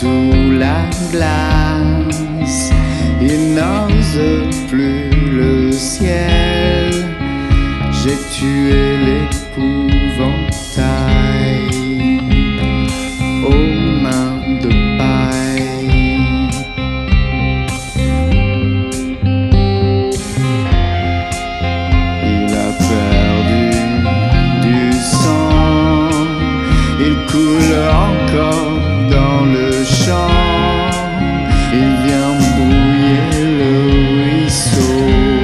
sous la glace. Il n'ose plus le ciel. J'ai tué l'épouvantail aux mains de paille. Il a perdu du sang, il coule encore dans le champ. Il vient brouiller le ruisseau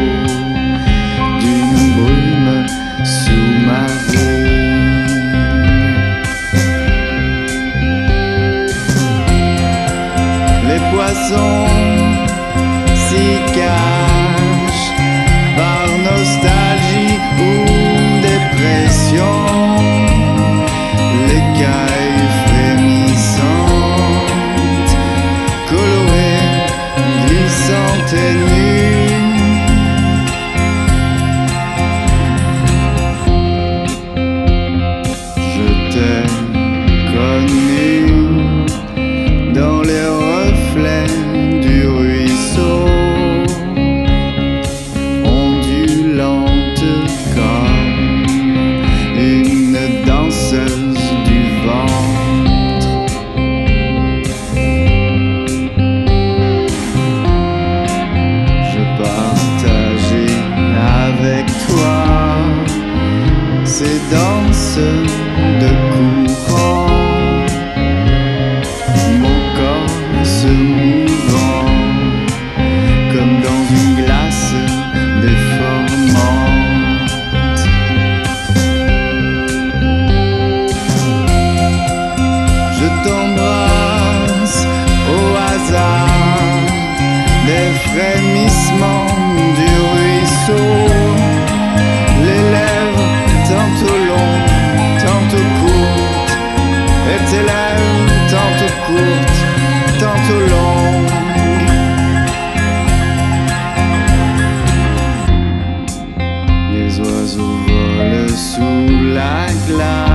d'une brume sous-marine. Les poissons s'y cachent par nostalgie ou dépression. L'écaille frémissante, colorée, glissante et nue. Je t'ai connu dans les reflets du ruisseau, ondulante comme une danseuse du ventre. Je partageais avec toi ces danses de courant, mon corps se mouvant comme dans une glace déformante. Je t'embrasse au hasard des frémissements du ruisseau, les lèvres tantôt longues, tantôt courtes, et tes lèvres tantôt courtes, tantôt longues. Les oiseaux volent sous la glace.